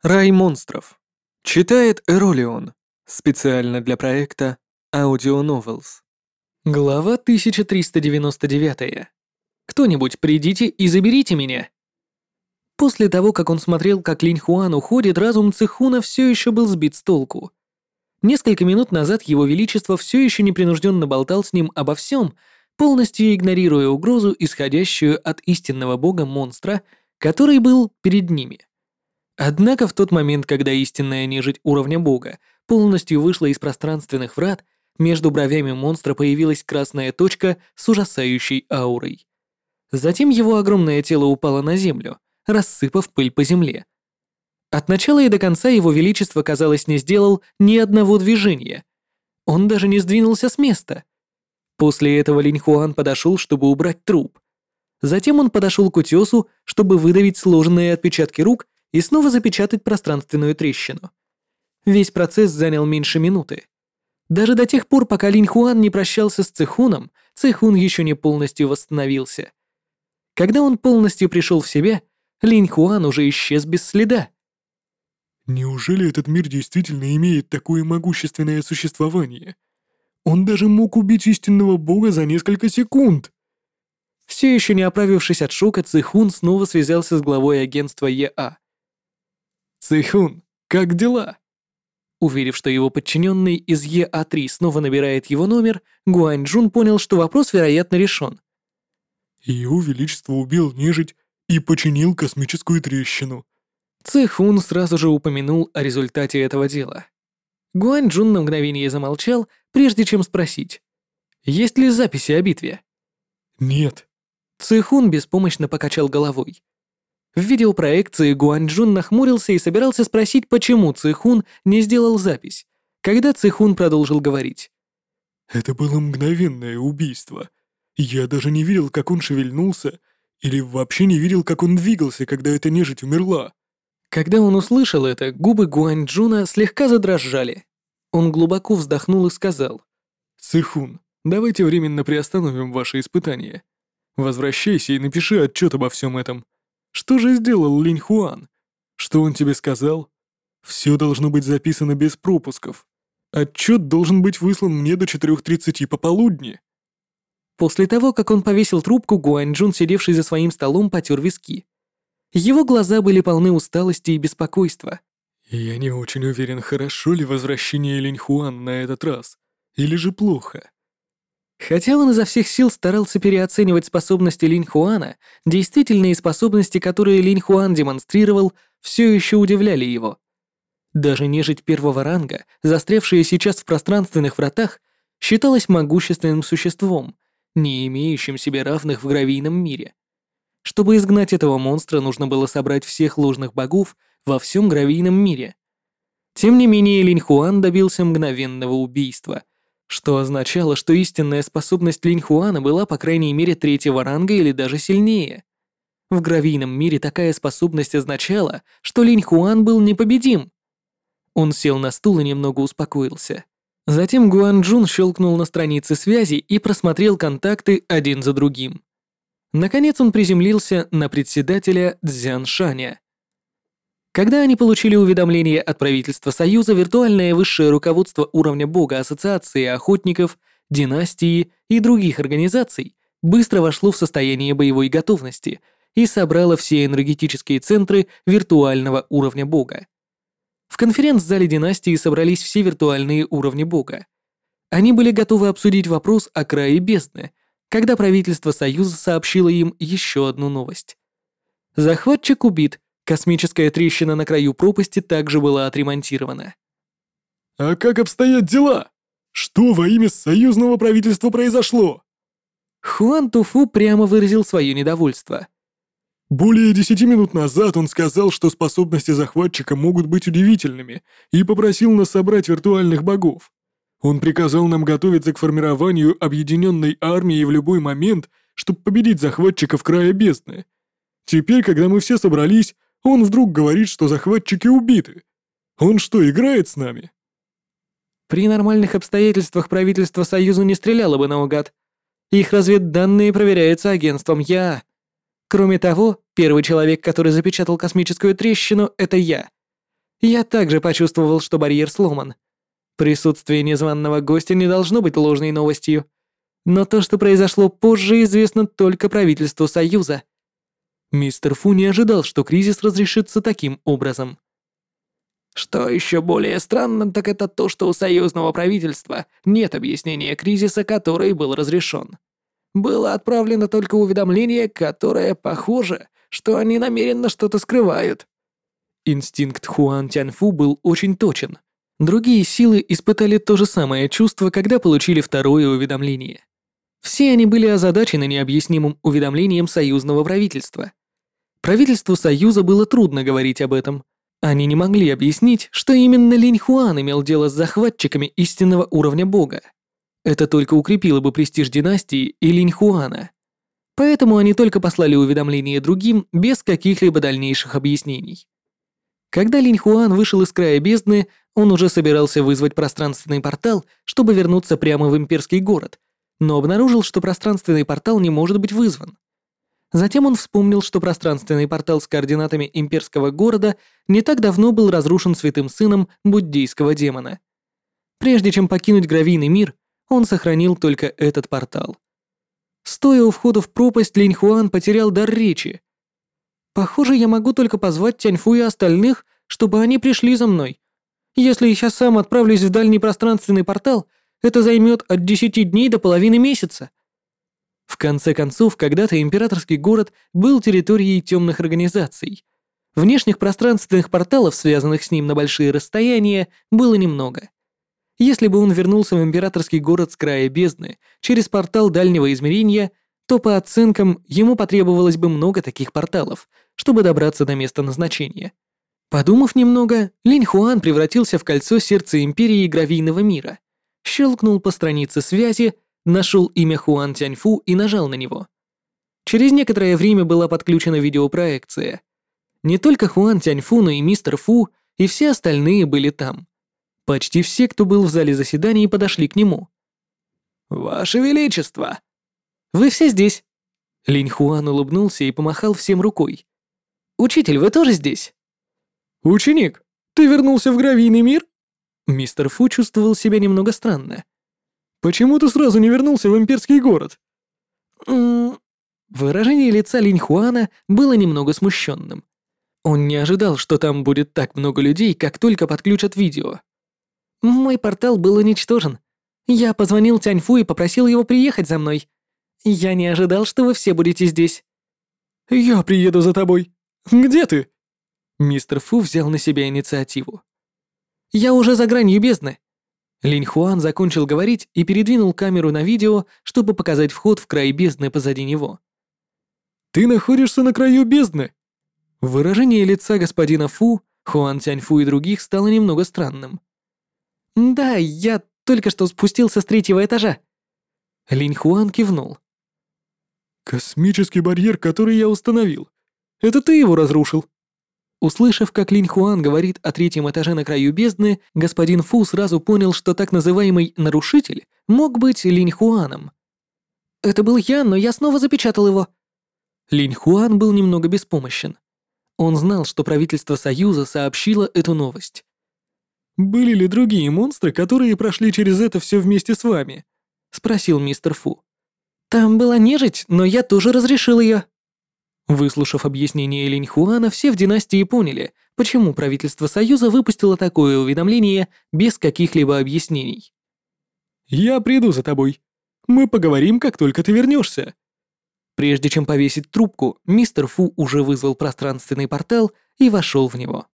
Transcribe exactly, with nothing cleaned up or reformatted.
Рай монстров. Читает Эролион. Специально для проекта Audio Novels. Глава тысяча триста девяносто девять. Кто-нибудь придите и заберите меня. После того, как он смотрел, как Линь Хуан уходит, разум Цихуна все еще был сбит с толку. Несколько минут назад его величество все еще непринужденно болтал с ним обо всем, полностью игнорируя угрозу, исходящую от истинного бога монстра, который был перед ними. Однако в тот момент, когда истинная нежить уровня бога полностью вышла из пространственных врат, между бровями монстра появилась красная точка с ужасающей аурой. Затем его огромное тело упало на землю, рассыпав пыль по земле. От начала и до конца его величество, казалось, не сделал ни одного движения. Он даже не сдвинулся с места. После этого Линь Хуан подошел, чтобы убрать труп. Затем он подошел к утесу, чтобы выдавить сложенные отпечатки рук и снова запечатать пространственную трещину. Весь процесс занял меньше минуты. Даже до тех пор, пока Линь Хуан не прощался с Цихуном, Цихун еще не полностью восстановился. Когда он полностью пришел в себя, Линь Хуан уже исчез без следа. Неужели этот мир действительно имеет такое могущественное существование? Он даже мог убить истинного бога за несколько секунд. Все еще не оправившись от шока, Цихун снова связался с главой агентства ЕА. Цихун, как дела? Уверив, что его подчиненный из Е А три снова набирает его номер, Гуаньчжун понял, что вопрос, вероятно, решен. Его Величество убил нежить и починил космическую трещину. Цихун сразу же упомянул о результате этого дела. Гуаньчжун на мгновение замолчал, прежде чем спросить, есть ли записи о битве. Нет. Цихун беспомощно покачал головой. В видеопроекции Гуаньчжун нахмурился и собирался спросить, почему Цихун не сделал запись, когда Цихун продолжил говорить. Это было мгновенное убийство. Я даже не видел, как он шевельнулся, или вообще не видел, как он двигался, когда эта нежить умерла. Когда он услышал это, губы Гуаньчжуна слегка задрожали. Он глубоко вздохнул и сказал. Цихун, давайте временно приостановим ваши испытания. Возвращайся и напиши отчет обо всем этом. Что же сделал Линь Хуан? Что он тебе сказал? Все должно быть записано без пропусков. Отчет должен быть выслан мне до четырёх тридцати пополудни. После того, как он повесил трубку, Гуаньчжун, сидевший за своим столом, потер виски. Его глаза были полны усталости и беспокойства. Я не очень уверен, хорошо ли возвращение Линь Хуана на этот раз, или же плохо. Хотя он изо всех сил старался переоценивать способности Линь Хуана, действительные способности, которые Линь Хуан демонстрировал, все еще удивляли его. Даже нежить первого ранга, застрявшая сейчас в пространственных вратах, считалась могущественным существом, не имеющим себе равных в гравийном мире. Чтобы изгнать этого монстра, нужно было собрать всех ложных богов во всем гравийном мире. Тем не менее, Линь Хуан добился мгновенного убийства, что означало, что истинная способность Линь Хуана была по крайней мере третьего ранга или даже сильнее. В гравийном мире такая способность означала, что Линь Хуан был непобедим. Он сел на стул и немного успокоился. Затем Гуаньчжун щелкнул на странице связи и просмотрел контакты один за другим. Наконец он приземлился на председателя Цзяншаня. Когда они получили уведомление от правительства Союза, виртуальное высшее руководство уровня бога Ассоциации охотников, династии и других организаций быстро вошло в состояние боевой готовности и собрало все энергетические центры виртуального уровня бога. В конференц-зале династии собрались все виртуальные уровни бога. Они были готовы обсудить вопрос о крае бездны, когда правительство Союза сообщило им еще одну новость. Захватчик убит. Космическая трещина на краю пропасти также была отремонтирована. А как обстоят дела? Что во имя союзного правительства произошло? Хуан Туфу прямо выразил свое недовольство. Более десяти минут назад он сказал, что способности захватчика могут быть удивительными, и попросил нас собрать виртуальных богов. Он приказал нам готовиться к формированию объединенной армии в любой момент, чтобы победить захватчиков края бездны. Теперь, когда мы все собрались, он вдруг говорит, что захватчики убиты. Он что, играет с нами? При нормальных обстоятельствах правительство Союза не стреляло бы наугад. Их разведданные проверяются агентством ЯА. Кроме того, первый человек, который запечатал космическую трещину, это я. Я также почувствовал, что барьер сломан. Присутствие незваного гостя не должно быть ложной новостью. Но то, что произошло позже, известно только правительству Союза. Мистер Фу не ожидал, что кризис разрешится таким образом. Что еще более странно, так это то, что у союзного правительства нет объяснения кризиса, который был разрешен. Было отправлено только уведомление, которое похоже, что они намеренно что-то скрывают. Инстинкт Хуан Тяньфу был очень точен. Другие силы испытали то же самое чувство, когда получили второе уведомление. Все они были озадачены необъяснимым уведомлением союзного правительства. Правительству Союза было трудно говорить об этом. Они не могли объяснить, что именно Линь Хуан имел дело с захватчиками истинного уровня бога. Это только укрепило бы престиж династии и Линь Хуана. Поэтому они только послали уведомление другим без каких-либо дальнейших объяснений. Когда Линь Хуан вышел из края бездны, он уже собирался вызвать пространственный портал, чтобы вернуться прямо в имперский город, но обнаружил, что пространственный портал не может быть вызван. Затем он вспомнил, что пространственный портал с координатами имперского города не так давно был разрушен святым сыном буддийского демона. Прежде чем покинуть гравийный мир, он сохранил только этот портал. Стоя у входа в пропасть, Линь Хуан потерял дар речи. «Похоже, я могу только позвать Тяньфу и остальных, чтобы они пришли за мной. Если я сейчас сам отправлюсь в дальний пространственный портал, это займет от десяти дней до половины месяца». В конце концов, когда-то императорский город был территорией темных организаций. Внешних пространственных порталов, связанных с ним на большие расстояния, было немного. Если бы он вернулся в императорский город с края бездны через портал дальнего измерения, то, по оценкам, ему потребовалось бы много таких порталов, чтобы добраться до места назначения. Подумав немного, Линь Хуан превратился в кольцо сердца империи гравийного мира, щелкнул по странице связи, нашел имя Хуан Тяньфу и нажал на него. Через некоторое время была подключена видеопроекция. Не только Хуан Тяньфу, но и мистер Фу, и все остальные были там. Почти все, кто был в зале заседаний, подошли к нему. «Ваше Величество!» «Вы все здесь!» Линь Хуан улыбнулся и помахал всем рукой. «Учитель, вы тоже здесь?» «Ученик, ты вернулся в гравийный мир?» Мистер Фу чувствовал себя немного странно. «Почему ты сразу не вернулся в имперский город?» М-м. Выражение лица Линь Хуана было немного смущенным. Он не ожидал, что там будет так много людей, как только подключат видео. «Мой портал был уничтожен. Я позвонил Тяньфу и попросил его приехать за мной. Я не ожидал, что вы все будете здесь». «Я приеду за тобой. Где ты?» Мистер Фу взял на себя инициативу. «Я уже за гранью бездны». Линь Хуан закончил говорить и передвинул камеру на видео, чтобы показать вход в край бездны позади него. «Ты находишься на краю бездны?» Выражение лица господина Фу, Хуан Тяньфу и других стало немного странным. «Да, я только что спустился с третьего этажа». Линь Хуан кивнул. «Космический барьер, который я установил. Это ты его разрушил?» Услышав, как Линь Хуан говорит о третьем этаже на краю бездны, господин Фу сразу понял, что так называемый «нарушитель» мог быть Линь Хуаном. «Это был я, но я снова запечатал его». Линь Хуан был немного беспомощен. Он знал, что правительство Союза сообщило эту новость. «Были ли другие монстры, которые прошли через это все вместе с вами?» — спросил мистер Фу. «Там была нежить, но я тоже разрешил ее». Выслушав объяснение Линь Хуана, все в династии поняли, почему правительство Союза выпустило такое уведомление без каких-либо объяснений. «Я приду за тобой. Мы поговорим, как только ты вернешься». Прежде чем повесить трубку, мистер Фу уже вызвал пространственный портал и вошел в него.